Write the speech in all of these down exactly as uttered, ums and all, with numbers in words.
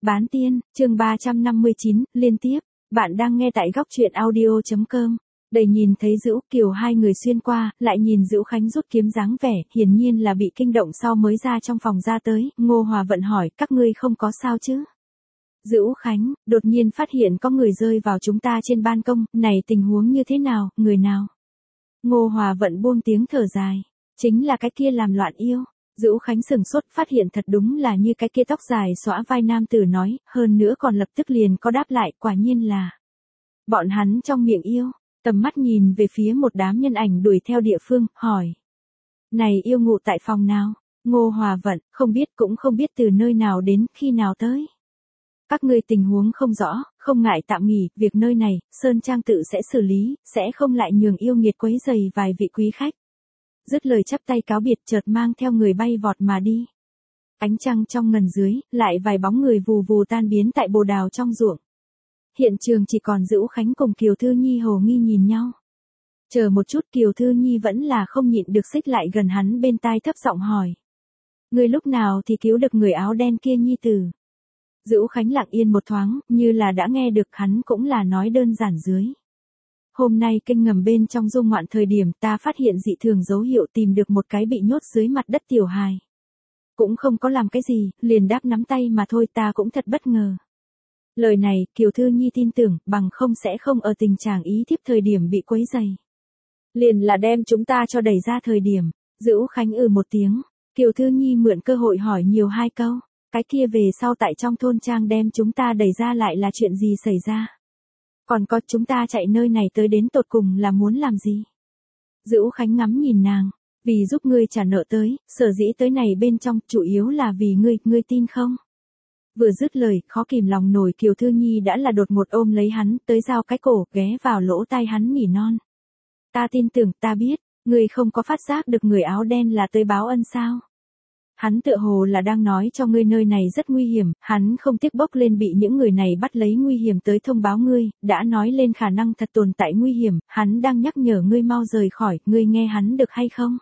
Bán tiên, chương ba trăm năm mươi chín, liên tiếp. Bạn đang nghe tại góc truyện audio chấm com. Đầy nhìn thấy Dữu Kiều hai người xuyên qua, lại nhìn Dữu Khánh rút kiếm dáng vẻ, hiển nhiên là bị kinh động sau mới ra trong phòng ra tới. Ngô Hòa Vận hỏi, các ngươi không có sao chứ? Dữu Khánh, đột nhiên phát hiện có người rơi vào chúng ta trên ban công, này tình huống như thế nào, người nào? Ngô Hòa Vận buông tiếng thở dài, chính là cái kia làm loạn yêu. Dữu Khánh sừng sốt, phát hiện thật đúng là như cái kia tóc dài xõa vai nam tử nói, hơn nữa còn lập tức liền có đáp lại, quả nhiên là bọn hắn trong miệng yêu. Tầm mắt nhìn về phía một đám nhân ảnh đuổi theo địa phương, hỏi. Này yêu ngụ tại phòng nào? Ngô Hòa Vận, không biết cũng không biết từ nơi nào đến, khi nào tới. Các ngươi tình huống không rõ, không ngại tạm nghỉ, việc nơi này, Sơn Trang tự sẽ xử lý, sẽ không lại nhường yêu nghiệt quấy rầy vài vị quý khách. Dứt lời chắp tay cáo biệt chợt mang theo người bay vọt mà đi. Ánh trăng trong ngần dưới, lại vài bóng người vù vù tan biến tại bồ đào trong ruộng. Hiện trường chỉ còn Dữu Khánh cùng Kiều Thư Nhi hồ nghi nhìn nhau. Chờ một chút, Kiều Thư Nhi vẫn là không nhịn được xích lại gần hắn bên tai thấp giọng hỏi. Người lúc nào thì cứu được người áo đen kia Nhi tử? Dữu Khánh lặng yên một thoáng, như là đã nghe được, hắn cũng là nói đơn giản dưới. Hôm nay kênh ngầm bên trong du ngoạn thời điểm ta phát hiện dị thường dấu hiệu, tìm được một cái bị nhốt dưới mặt đất tiểu hài. Cũng không có làm cái gì, liền đáp nắm tay mà thôi, ta cũng thật bất ngờ. Lời này, Kiều Thư Nhi tin tưởng, bằng không sẽ không ở tình trạng ý thiếp thời điểm bị quấy rầy. Liền là đem chúng ta cho đẩy ra thời điểm. Dữu Khánh ừ một tiếng, Kiều Thư Nhi mượn cơ hội hỏi nhiều hai câu. Cái kia về sau tại trong thôn trang đem chúng ta đẩy ra lại là chuyện gì xảy ra? Còn có chúng ta chạy nơi này tới đến tột cùng là muốn làm gì? Dữu Khánh ngắm nhìn nàng, vì giúp ngươi trả nợ tới, sở dĩ tới này bên trong, chủ yếu là vì ngươi, ngươi tin không? Vừa dứt lời, khó kìm lòng nổi, Kiều Thư Nhi đã là đột ngột ôm lấy hắn, tới giao cái cổ, ghé vào lỗ tai hắn nỉ non. Ta tin tưởng, ta biết, ngươi không có phát giác được người áo đen là tới báo ân sao? Hắn tựa hồ là đang nói cho ngươi nơi này rất nguy hiểm, hắn không tiếc bốc lên bị những người này bắt lấy nguy hiểm tới thông báo ngươi, đã nói lên khả năng thật tồn tại nguy hiểm, hắn đang nhắc nhở ngươi mau rời khỏi, ngươi nghe hắn được hay không?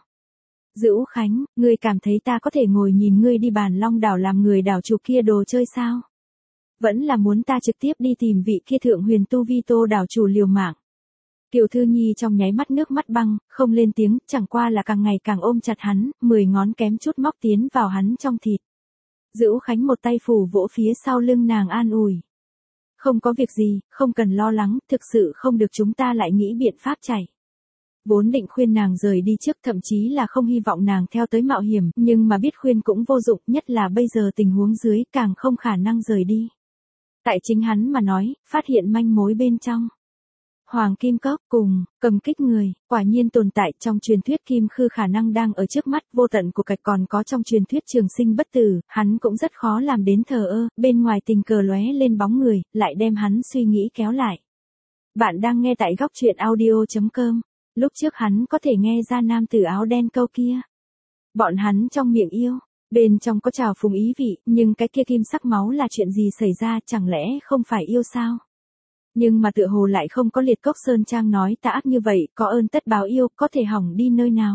Dữu Khánh, ngươi cảm thấy ta có thể ngồi nhìn ngươi đi Bàn Long đảo làm người đảo chủ kia đồ chơi sao? Vẫn là muốn ta trực tiếp đi tìm vị kia thượng huyền tu vi Tô đảo chủ liều mạng. Kiều Thư Nhi trong nháy mắt nước mắt băng, không lên tiếng, chẳng qua là càng ngày càng ôm chặt hắn, mười ngón kém chút móc tiến vào hắn trong thịt. Dữu Khánh một tay phủ vỗ phía sau lưng nàng an ủi. Không có việc gì, không cần lo lắng, thực sự không được chúng ta lại nghĩ biện pháp chạy. Vốn định khuyên nàng rời đi trước, thậm chí là không hy vọng nàng theo tới mạo hiểm, nhưng mà biết khuyên cũng vô dụng, nhất là bây giờ tình huống dưới càng không khả năng rời đi. Tại chính hắn mà nói, phát hiện manh mối bên trong. Hoàng kim cốc cùng, cầm kích người, quả nhiên tồn tại trong truyền thuyết kim khư khả năng đang ở trước mắt, vô tận của cạch còn có trong truyền thuyết trường sinh bất tử, hắn cũng rất khó làm đến thờ ơ, bên ngoài tình cờ lóe lên bóng người, lại đem hắn suy nghĩ kéo lại. Bạn đang nghe tại góc truyện audio chấm com, lúc trước hắn có thể nghe ra nam tử áo đen câu kia. Bọn hắn trong miệng yêu, bên trong có trào phúng ý vị, nhưng cái kia kim sắc máu là chuyện gì xảy ra, chẳng lẽ không phải yêu sao? Nhưng mà tựa hồ lại không có liệt cốc Sơn Trang nói ta ác như vậy, có ơn tất báo yêu, có thể hỏng đi nơi nào.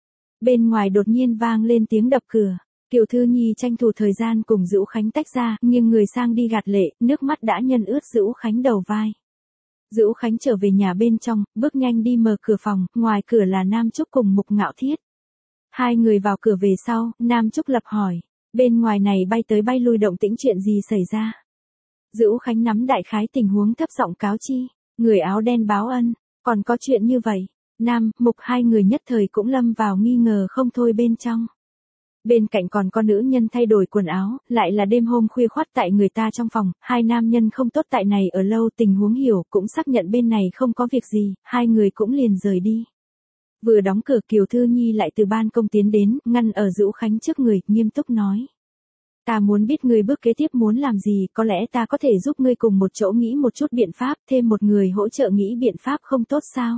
Bên ngoài đột nhiên vang lên tiếng đập cửa, Kiều Thư Nhi tranh thủ thời gian cùng Dữu Khánh tách ra, nghiêng người sang đi gạt lệ, nước mắt đã nhân ướt Dữu Khánh đầu vai. Dữu Khánh trở về nhà bên trong, bước nhanh đi mở cửa phòng, ngoài cửa là Nam Trúc cùng Mục Ngạo Thiết. Hai người vào cửa về sau, Nam Trúc lập hỏi, bên ngoài này bay tới bay lui động tĩnh chuyện gì xảy ra? Dữu Khánh nắm đại khái tình huống thấp giọng cáo chi, người áo đen báo ân, còn có chuyện như vậy. Nam, Mục hai người nhất thời cũng lâm vào nghi ngờ không thôi bên trong. Bên cạnh còn có nữ nhân thay đổi quần áo, lại là đêm hôm khuya khoắt tại người ta trong phòng, hai nam nhân không tốt tại này ở lâu, tình huống hiểu, cũng xác nhận bên này không có việc gì, hai người cũng liền rời đi. Vừa đóng cửa, Kiều Thư Nhi lại từ ban công tiến đến, ngăn ở Dữu Khánh trước người, nghiêm túc nói. Ta muốn biết ngươi bước kế tiếp muốn làm gì, có lẽ ta có thể giúp ngươi cùng một chỗ nghĩ một chút biện pháp, thêm một người hỗ trợ nghĩ biện pháp không tốt sao?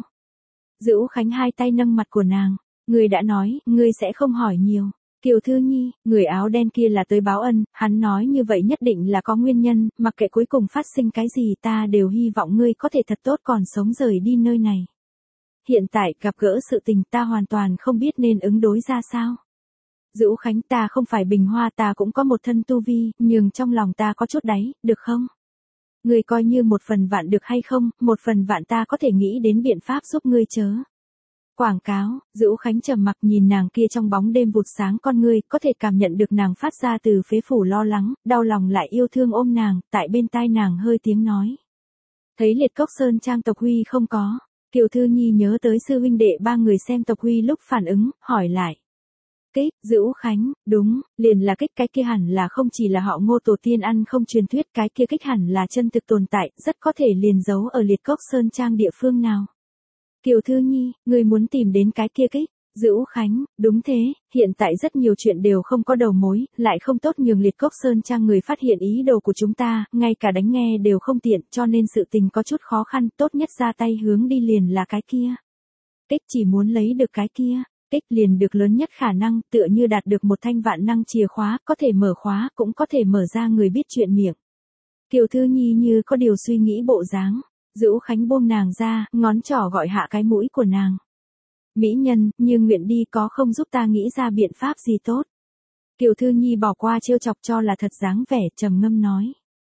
Dữu Khánh hai tay nâng mặt của nàng, ngươi đã nói, ngươi sẽ không hỏi nhiều. Kiều Thư Nhi, người áo đen kia là tới báo ân, hắn nói như vậy nhất định là có nguyên nhân, mặc kệ cuối cùng phát sinh cái gì ta đều hy vọng ngươi có thể thật tốt còn sống rời đi nơi này. Hiện tại gặp gỡ sự tình ta hoàn toàn không biết nên ứng đối ra sao. Dữu Khánh, ta không phải bình hoa, ta cũng có một thân tu vi, nhưng trong lòng ta có chút đáy, được không? Ngươi coi như một phần vạn được hay không, một phần vạn ta có thể nghĩ đến biện pháp giúp ngươi chớ. Quảng cáo. Dữu Khánh trầm mặc nhìn nàng kia trong bóng đêm vụt sáng con ngươi, có thể cảm nhận được nàng phát ra từ phế phủ lo lắng, đau lòng lại yêu thương ôm nàng, tại bên tai nàng hơi tiếng nói. Thấy Liệt Cốc Sơn Trang Tộc Huy không có. Kiều Thư Nhi nhớ tới sư huynh đệ ba người xem Tộc Huy lúc phản ứng, hỏi lại. Kích, Dữu Khánh, đúng, liền là kích, cái kia hẳn là không chỉ là họ Ngô tổ tiên ăn không truyền thuyết, cái kia kích hẳn là chân thực tồn tại, rất có thể liền giấu ở Liệt Cốc Sơn Trang địa phương nào. Kiều Thư Nhi, ngươi muốn tìm đến cái kia kích. Dữu Khánh, đúng thế, hiện tại rất nhiều chuyện đều không có đầu mối, lại không tốt nhường Liệt Cốc Sơn Trang người phát hiện ý đồ của chúng ta, ngay cả đánh nghe đều không tiện, cho nên sự tình có chút khó khăn, tốt nhất ra tay hướng đi liền là cái kia. Kích chỉ muốn lấy được cái kia, kích liền được lớn nhất khả năng, tựa như đạt được một thanh vạn năng chìa khóa, có thể mở khóa, cũng có thể mở ra người biết chuyện miệng. Kiều Thư Nhi như có điều suy nghĩ bộ dáng. Dữu Khánh buông nàng ra, ngón trỏ gọi hạ cái mũi của nàng. Mỹ nhân, như nguyện đi, có không giúp ta nghĩ ra biện pháp gì tốt. Kiều Thư Nhi bỏ qua trêu chọc cho là thật dáng vẻ, trầm ngâm nói.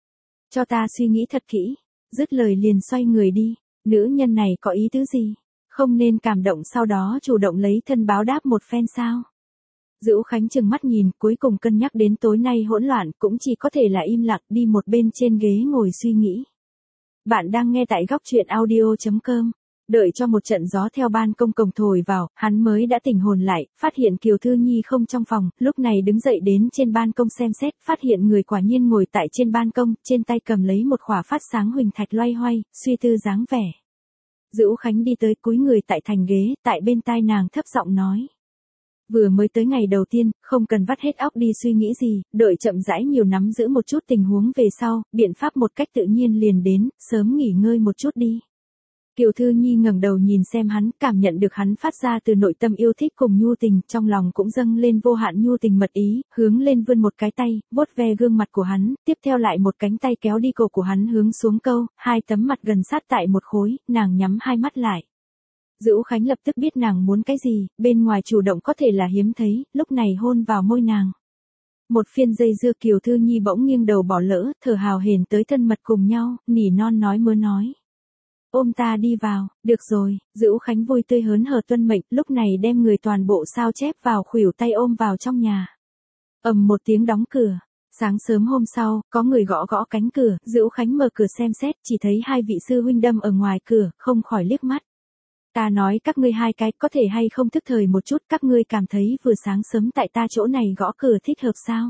Cho ta suy nghĩ thật kỹ. Dứt lời liền xoay người đi. Nữ nhân này có ý tứ gì? Không nên cảm động sau đó chủ động lấy thân báo đáp một phen sao? Dữu Khánh trừng mắt nhìn, cuối cùng cân nhắc đến tối nay hỗn loạn, cũng chỉ có thể là im lặng đi một bên trên ghế ngồi suy nghĩ. Bạn đang nghe tại góc truyện audio chấm com. Đợi cho một trận gió theo ban công cổng thổi vào, hắn mới đã tỉnh hồn lại, phát hiện Kiều Thư Nhi không trong phòng, lúc này đứng dậy đến trên ban công xem xét, phát hiện người quả nhiên ngồi tại trên ban công, trên tay cầm lấy một khỏa phát sáng huỳnh thạch loay hoay, suy tư dáng vẻ. Dữu Khánh đi tới cúi người tại thành ghế, tại bên tai nàng thấp giọng nói. Vừa mới tới ngày đầu tiên, không cần vắt hết óc đi suy nghĩ gì, đợi chậm rãi nhiều nắm giữ một chút tình huống về sau, biện pháp một cách tự nhiên liền đến, sớm nghỉ ngơi một chút đi. Kiều Thư Nhi ngẩng đầu nhìn xem hắn, cảm nhận được hắn phát ra từ nội tâm yêu thích cùng nhu tình, trong lòng cũng dâng lên vô hạn nhu tình mật ý, hướng lên vươn một cái tay, vuốt ve gương mặt của hắn, tiếp theo lại một cánh tay kéo đi cổ của hắn hướng xuống câu, hai tấm mặt gần sát tại một khối, nàng nhắm hai mắt lại. Dữu Khánh lập tức biết nàng muốn cái gì, bên ngoài chủ động có thể là hiếm thấy, lúc này hôn vào môi nàng. Một phiên dây dưa Kiều Thư Nhi bỗng nghiêng đầu bỏ lỡ, thở hào hển tới thân mật cùng nhau, nỉ non nói mớ nói. Ôm ta đi vào, được rồi, Dữu Khánh vui tươi hớn hở tuân mệnh, lúc này đem người toàn bộ sao chép vào khuỷu tay ôm vào trong nhà. Ầm một tiếng đóng cửa. Sáng sớm hôm sau, có người gõ gõ cánh cửa, Dữu Khánh mở cửa xem xét, chỉ thấy hai vị sư huynh đâm ở ngoài cửa, không khỏi liếc mắt. Ta nói các ngươi hai cái có thể hay không thức thời một chút, các ngươi cảm thấy vừa sáng sớm tại ta chỗ này gõ cửa thích hợp sao?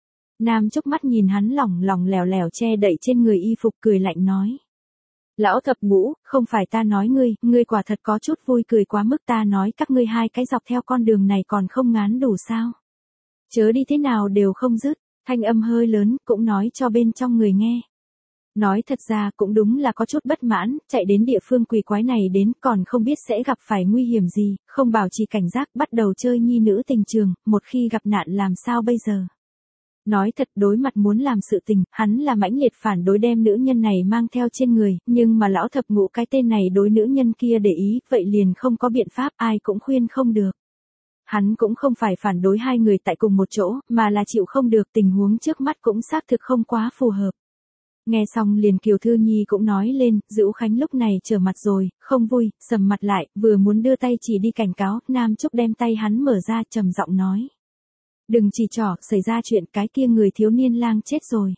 Nam Trúc mắt nhìn hắn lỏng lỏng lẻo lẻo che đậy trên người y phục cười lạnh nói. Lão thập ngũ, không phải ta nói ngươi, ngươi quả thật có chút vui cười quá mức, ta nói các ngươi hai cái dọc theo con đường này còn không ngán đủ sao? Chớ đi thế nào đều không dứt, thanh âm hơi lớn, cũng nói cho bên trong người nghe. Nói thật ra cũng đúng là có chút bất mãn, chạy đến địa phương quỷ quái này đến còn không biết sẽ gặp phải nguy hiểm gì, không bảo trì cảnh giác bắt đầu chơi nhi nữ tình trường, một khi gặp nạn làm sao bây giờ. Nói thật đối mặt muốn làm sự tình, hắn là mãnh liệt phản đối đem nữ nhân này mang theo trên người, nhưng mà lão thập ngũ cái tên này đối nữ nhân kia để ý, vậy liền không có biện pháp, ai cũng khuyên không được. Hắn cũng không phải phản đối hai người tại cùng một chỗ, mà là chịu không được, tình huống trước mắt cũng xác thực không quá phù hợp. Nghe xong liền Kiều Thư Nhi cũng nói lên, Dữu Khánh lúc này trở mặt rồi, không vui, sầm mặt lại, vừa muốn đưa tay chỉ đi cảnh cáo, Nam Trúc đem tay hắn mở ra trầm giọng nói. Đừng chỉ trỏ, xảy ra chuyện cái kia người thiếu niên lang chết rồi.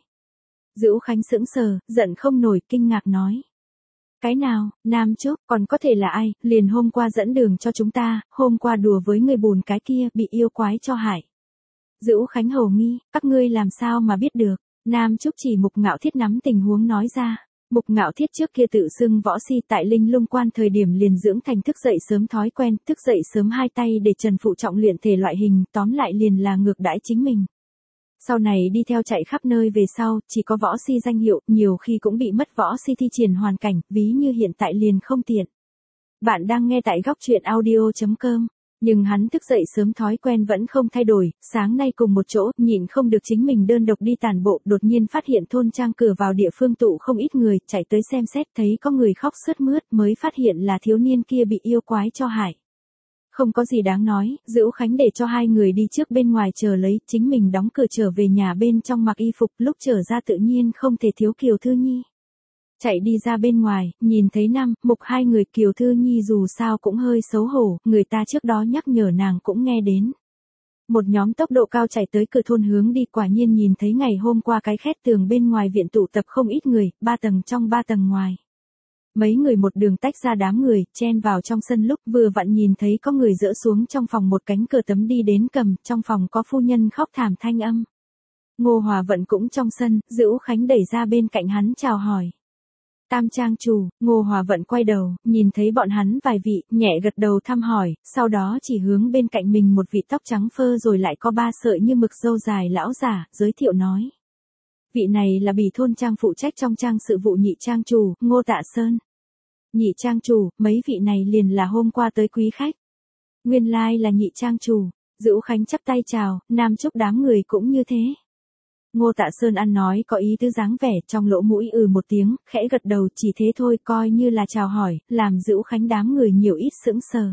Dữu Khánh sững sờ, giận không nổi, kinh ngạc nói. Cái nào, Nam Trúc, còn có thể là ai, liền hôm qua dẫn đường cho chúng ta, hôm qua đùa với người bùn cái kia, bị yêu quái cho hại. Dữu Khánh hồ nghi, các ngươi làm sao mà biết được. Nam Trúc chỉ Mục Ngạo Thiết nắm tình huống nói ra. Mục Ngạo Thiết trước kia tự xưng võ si tại Linh Lung Quan thời điểm liền dưỡng thành thức dậy sớm thói quen, thức dậy sớm hai tay để trần phụ trọng luyện thể loại hình, tóm lại liền là ngược đãi chính mình. Sau này đi theo chạy khắp nơi về sau, chỉ có võ si danh hiệu, nhiều khi cũng bị mất võ si thi triển hoàn cảnh, ví như hiện tại liền không tiện. Bạn đang nghe tại góc truyện audio chấm com. Nhưng hắn thức dậy sớm thói quen vẫn không thay đổi, sáng nay cùng một chỗ, nhịn không được chính mình đơn độc đi tản bộ, đột nhiên phát hiện thôn trang cửa vào địa phương tụ không ít người, chạy tới xem xét thấy có người khóc sướt mướt mới phát hiện là thiếu niên kia bị yêu quái cho hại. Không có gì đáng nói, Dữu Khánh để cho hai người đi trước bên ngoài chờ lấy, chính mình đóng cửa trở về nhà bên trong mặc y phục, lúc trở ra tự nhiên không thể thiếu Kiều Thư Nhi. Chạy đi ra bên ngoài, nhìn thấy Nam, Mục hai người, Kiều Thư Nhi dù sao cũng hơi xấu hổ, người ta trước đó nhắc nhở nàng cũng nghe đến. Một nhóm tốc độ cao chạy tới cửa thôn hướng đi, quả nhiên nhìn thấy ngày hôm qua cái khét tường bên ngoài viện tụ tập không ít người, ba tầng trong ba tầng ngoài. Mấy người một đường tách ra đám người, chen vào trong sân lúc vừa vặn nhìn thấy có người dỡ xuống trong phòng một cánh cửa tấm đi đến cầm, trong phòng có phu nhân khóc thảm thanh âm. Ngô Hòa Vận cũng trong sân, Dữu Khánh đẩy ra bên cạnh hắn chào hỏi. Tam trang chủ, Ngô Hòa Vận quay đầu, nhìn thấy bọn hắn vài vị, nhẹ gật đầu thăm hỏi, sau đó chỉ hướng bên cạnh mình một vị tóc trắng phơ rồi lại có ba sợi như mực râu dài lão giả, giới thiệu nói. Vị này là bỉ thôn trang phụ trách trong trang sự vụ nhị trang chủ, Ngô Tạ Sơn. Nhị trang chủ, mấy vị này liền là hôm qua tới quý khách. Nguyên lai là nhị trang chủ, Dữu Khánh chắp tay chào, Nam chúc đám người cũng như thế. Ngô Tạ Sơn ăn nói có ý tứ dáng vẻ, trong lỗ mũi ừ một tiếng, khẽ gật đầu, chỉ thế thôi, coi như là chào hỏi, làm Dữu Khánh đám người nhiều ít sững sờ.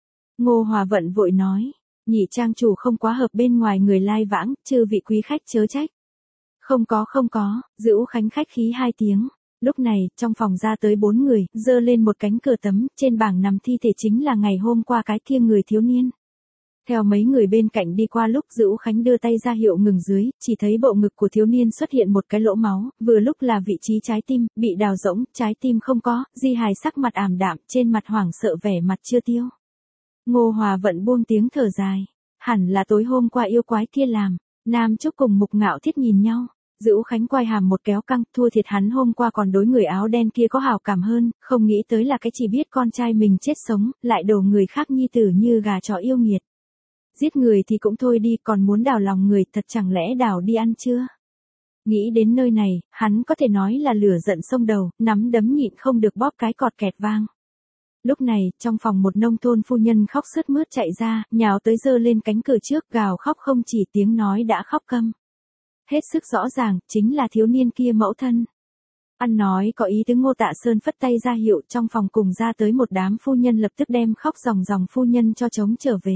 Ngô Hòa Vận vội nói, nhị trang chủ không quá hợp bên ngoài người lai vãng, chư vị quý khách chớ trách. Không có không có, Dữu Khánh khách khí hai tiếng. Lúc này, trong phòng ra tới bốn người, dơ lên một cánh cửa tấm, trên bảng nằm thi thể chính là ngày hôm qua cái kia người thiếu niên. Theo mấy người bên cạnh đi qua lúc Dữu Khánh đưa tay ra hiệu ngừng dưới, chỉ thấy bộ ngực của thiếu niên xuất hiện một cái lỗ máu, vừa lúc là vị trí trái tim, bị đào rỗng, trái tim không có, Di Hài sắc mặt ảm đạm, trên mặt hoảng sợ vẻ mặt chưa tiêu. Ngô Hòa Vận buông tiếng thở dài, hẳn là tối hôm qua yêu quái kia làm, Nam Trúc cùng Mục Ngạo Thiết nhìn nhau. Dữu Khánh quay hàm một kéo căng, thua thiệt hắn hôm qua còn đối người áo đen kia có hảo cảm hơn, không nghĩ tới là cái chỉ biết con trai mình chết sống, lại đổ người khác nhi tử như gà chó yêu nghiệt. Giết người thì cũng thôi đi, còn muốn đào lòng người, thật chẳng lẽ đào đi ăn chưa? Nghĩ đến nơi này, hắn có thể nói là lửa giận sông đầu, nắm đấm nhịn không được bóp cái cọt kẹt vang. Lúc này, trong phòng một nông thôn phu nhân khóc sướt mướt chạy ra, nhào tới giơ lên cánh cửa trước, gào khóc không chỉ tiếng nói đã khóc câm. Hết sức rõ ràng, chính là thiếu niên kia mẫu thân. Ăn nói có ý tứ, Ngô Tạ Sơn phất tay ra hiệu, trong phòng cùng ra tới một đám phu nhân lập tức đem khóc ròng ròng phu nhân cho trống trở về.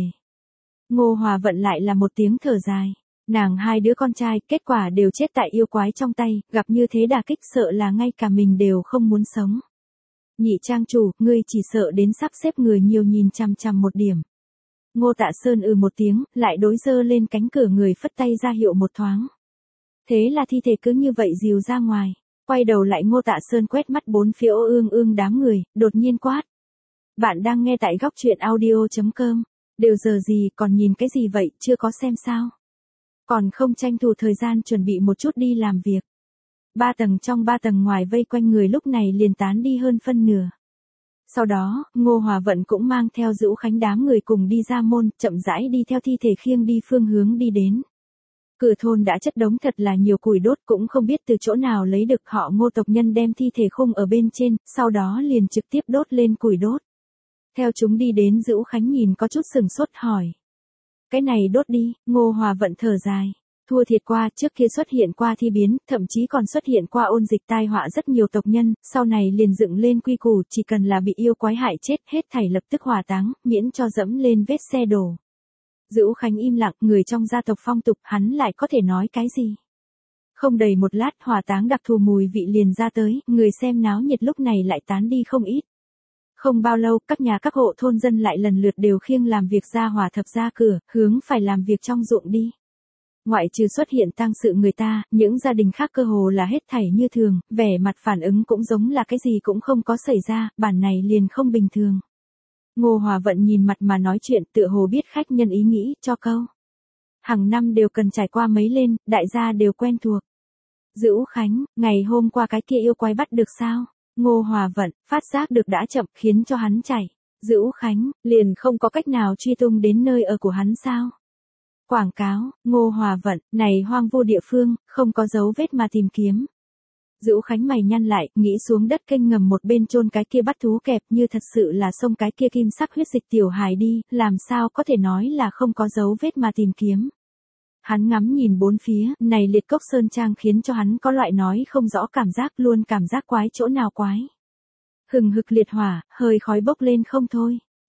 Ngô Hòa Vận lại là một tiếng thở dài. Nàng hai đứa con trai, kết quả đều chết tại yêu quái trong tay, gặp như thế đả kích sợ là ngay cả mình đều không muốn sống. Nhị trang chủ, ngươi chỉ sợ đến sắp xếp người nhiều nhìn chằm chằm một điểm. Ngô Tạ Sơn ừ một tiếng, lại đối dơ lên cánh cửa người phất tay ra hiệu một thoáng. Thế là thi thể cứ như vậy dìu ra ngoài, quay đầu lại Ngô Tạ Sơn quét mắt bốn phía ô ương ương đám người, đột nhiên quát. Bạn đang nghe tại góc truyện audio chấm com, đều giờ gì còn nhìn cái gì vậy, chưa có xem sao? Còn không tranh thủ thời gian chuẩn bị một chút đi làm việc. Ba tầng trong ba tầng ngoài vây quanh người lúc này liền tán đi hơn phân nửa. Sau đó, Ngô Hòa Vận cũng mang theo Dữu Khánh đám người cùng đi ra môn, chậm rãi đi theo thi thể khiêng đi phương hướng đi đến. Cửa thôn đã chất đống thật là nhiều củi đốt, cũng không biết từ chỗ nào lấy được, họ Ngô tộc nhân đem thi thể khung ở bên trên, sau đó liền trực tiếp đốt lên củi đốt. Theo chúng đi đến, Dữu Khánh nhìn có chút sừng sốt hỏi. Cái này đốt đi, Ngô Hòa Vận thở dài. Thua thiệt qua, trước kia xuất hiện qua thi biến, thậm chí còn xuất hiện qua ôn dịch tai họa rất nhiều tộc nhân, sau này liền dựng lên quy củ, chỉ cần là bị yêu quái hại chết, hết thảy lập tức hỏa táng, miễn cho dẫm lên vết xe đổ. Dữu Khánh im lặng, người trong gia tộc phong tục, hắn lại có thể nói cái gì? Không đầy một lát, hỏa táng đặc thù mùi vị liền ra tới, người xem náo nhiệt lúc này lại tán đi không ít. Không bao lâu, các nhà các hộ thôn dân lại lần lượt đều khiêng làm việc ra hỏa thập ra cửa, hướng phải làm việc trong ruộng đi. Ngoại trừ xuất hiện tang sự người ta, những gia đình khác cơ hồ là hết thảy như thường, vẻ mặt phản ứng cũng giống là cái gì cũng không có xảy ra, bản này liền không bình thường. Ngô Hòa Vận nhìn mặt mà nói chuyện, tựa hồ biết khách nhân ý nghĩ, cho câu. Hàng năm đều cần trải qua mấy lên, đại gia đều quen thuộc. Dữu Khánh, ngày hôm qua cái kia yêu quái bắt được sao? Ngô Hòa Vận, phát giác được đã chậm, khiến cho hắn chạy. Dữu Khánh, liền không có cách nào truy tung đến nơi ở của hắn sao? Quảng cáo, Ngô Hòa Vận, này hoang vu địa phương, không có dấu vết mà tìm kiếm. Dữu Khánh mày nhăn lại, nghĩ xuống đất kênh ngầm một bên chôn cái kia bắt thú kẹp, như thật sự là xông cái kia kim sắc huyết dịch tiểu hài đi, làm sao có thể nói là không có dấu vết mà tìm kiếm. Hắn ngắm nhìn bốn phía, này liệt cốc sơn trang khiến cho hắn có loại nói không rõ cảm giác, luôn cảm giác quái chỗ nào quái. Hừng hực liệt hỏa, hơi khói bốc lên không thôi.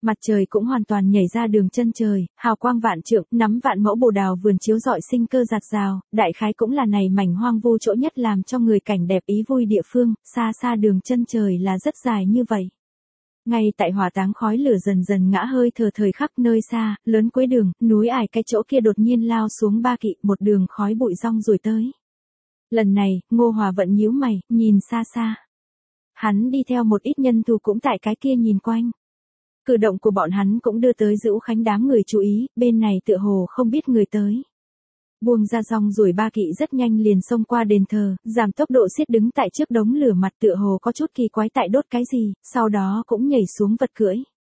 Mặt trời cũng hoàn toàn nhảy ra đường chân trời, hào quang vạn trượng, nắm vạn mẫu bồ đào vườn chiếu rọi sinh cơ rạt rào, đại khái cũng là này mảnh hoang vu chỗ nhất làm cho người cảnh đẹp ý vui địa phương, xa xa đường chân trời là rất dài như vậy. Ngay tại hỏa táng khói lửa dần dần ngã hơi thở thời khắc nơi xa, lớn cuối đường, núi ải cái chỗ kia đột nhiên lao xuống ba kỵ, một đường khói bụi rong rồi tới. Lần này, Ngô Hòa Vận nhíu mày, nhìn xa xa. Hắn đi theo một ít nhân thù cũng tại cái kia nhìn quanh. Cử động của bọn hắn cũng đưa tới Dữu Khánh đám người chú ý, bên này tựa hồ không biết người tới. Buông ra rong rồi ba kỵ rất nhanh liền xông qua đền thờ, giảm tốc độ xiết đứng tại trước đống lửa mặt tựa hồ có chút kỳ quái tại đốt cái gì, sau đó cũng nhảy xuống vật cưỡi.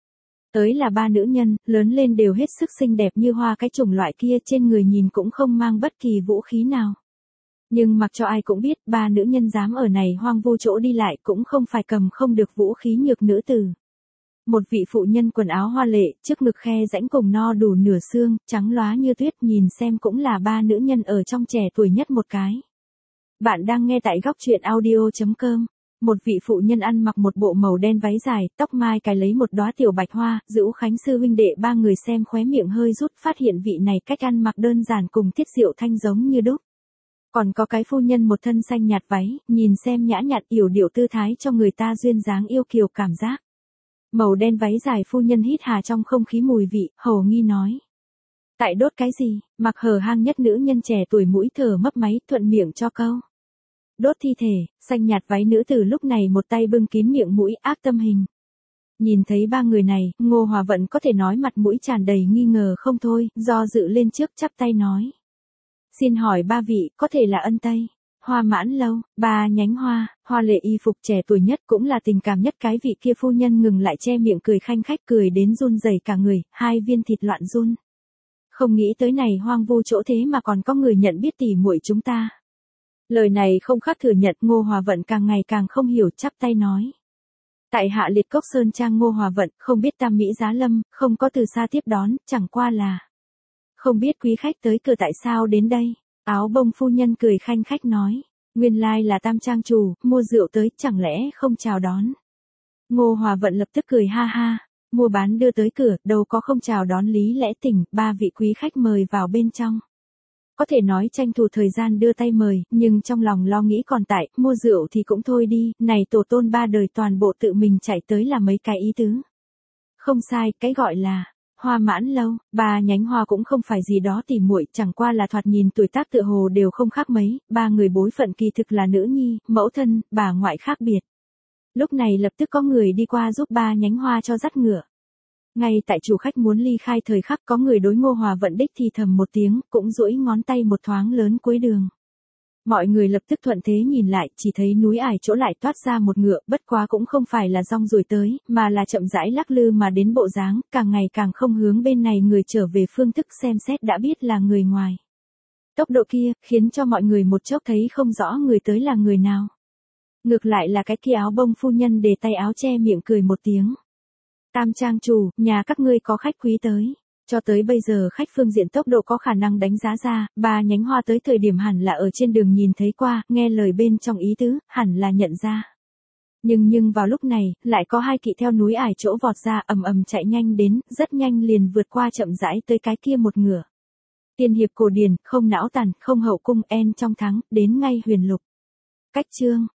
Tới là ba nữ nhân, lớn lên đều hết sức xinh đẹp như hoa cái chủng loại kia, trên người nhìn cũng không mang bất kỳ vũ khí nào. Nhưng mặc cho ai cũng biết, ba nữ nhân dám ở này hoang vu chỗ đi lại cũng không phải cầm không được vũ khí nhược nữ tử. Một vị phụ nhân quần áo hoa lệ, trước ngực khe rãnh cùng no đủ nửa xương, trắng lóa như tuyết, nhìn xem cũng là ba nữ nhân ở trong trẻ tuổi nhất một cái. Bạn đang nghe tại góc truyện audio chấm com. Một vị phụ nhân ăn mặc một bộ màu đen váy dài, tóc mai cài lấy một đóa tiểu bạch hoa, Dữu Khánh sư huynh đệ ba người xem khóe miệng hơi rút, phát hiện vị này cách ăn mặc đơn giản cùng Tiết Diệu Thanh giống như đúc. Còn có cái phu nhân một thân xanh nhạt váy, nhìn xem nhã nhặn yểu điệu tư thái cho người ta duyên dáng yêu kiều cảm giác. Màu đen váy dài phu nhân hít hà trong không khí mùi vị, hầu nghi nói. Tại đốt cái gì, mặc hở hang nhất nữ nhân trẻ tuổi mũi thở mấp máy, thuận miệng cho câu. Đốt thi thể, xanh nhạt váy nữ tử lúc này một tay bưng kín miệng mũi ác tâm hình. Nhìn thấy ba người này, Ngô Hòa Vận có thể nói mặt mũi tràn đầy nghi ngờ không thôi, do dự lên trước chắp tay nói. Xin hỏi ba vị, có thể là Ân Tây, Hoa Mãn Lâu, ba nhánh hoa, hoa lệ y phục trẻ tuổi nhất cũng là tình cảm nhất cái vị kia phu nhân ngừng lại che miệng cười khanh khách cười đến run rẩy cả người, hai viên thịt loạn run. Không nghĩ tới này hoang vu chỗ thế mà còn có người nhận biết tỉ muội chúng ta. Lời này không khác thừa nhận, Ngô Hòa Vận càng ngày càng không hiểu, chắp tay nói. Tại hạ Liệt Cốc Sơn Trang Ngô Hòa Vận, không biết Tam Mỹ Giá Lâm, không có từ xa tiếp đón, chẳng qua là. Không biết quý khách tới cửa tại sao đến đây. Áo bông phu nhân cười khanh khách nói. Nguyên lai là Tam trang chủ, mua rượu tới, chẳng lẽ không chào đón. Ngô Hòa Vận lập tức cười ha ha. Mua bán đưa tới cửa, đâu có không chào đón lý lẽ tình, ba vị quý khách mời vào bên trong. Có thể nói tranh thủ thời gian đưa tay mời, nhưng trong lòng lo nghĩ còn tại, mua rượu thì cũng thôi đi, này tổ tôn ba đời toàn bộ tự mình chạy tới là mấy cái ý tứ. Không sai, cái gọi là Hoa Mãn Lâu, ba nhánh hoa cũng không phải gì đó tỉ muội, chẳng qua là thoạt nhìn tuổi tác tựa hồ đều không khác mấy, ba người bối phận kỳ thực là nữ nhi, mẫu thân, bà ngoại khác biệt. Lúc này lập tức có người đi qua giúp ba nhánh hoa cho dắt ngựa. Ngay tại chủ khách muốn ly khai thời khắc có người đối Ngô Hòa Vận đích thì thầm một tiếng, cũng duỗi ngón tay một thoáng lớn cuối đường. Mọi người lập tức thuận thế nhìn lại, chỉ thấy núi ải chỗ lại toát ra một ngựa, bất quá cũng không phải là rong ruổi tới, mà là chậm rãi lắc lư mà đến bộ dáng, càng ngày càng không hướng bên này người trở về phương thức xem xét đã biết là người ngoài. Tốc độ kia, khiến cho mọi người một chốc thấy không rõ người tới là người nào. Ngược lại là cái kia áo bông phu nhân để tay áo che miệng cười một tiếng. Tam trang chủ, nhà các ngươi có khách quý tới. Cho tới bây giờ khách phương diện tốc độ có khả năng đánh giá ra, ba nhánh hoa tới thời điểm hẳn là ở trên đường nhìn thấy qua, nghe lời bên trong ý tứ, hẳn là nhận ra. Nhưng nhưng vào lúc này, lại có hai kỵ theo núi ải chỗ vọt ra ầm ầm chạy nhanh đến, rất nhanh liền vượt qua chậm rãi tới cái kia một ngựa. Tiên hiệp cổ điển, không não tàn, không hậu cung en trong thắng, đến ngay huyền lục. Cách chương,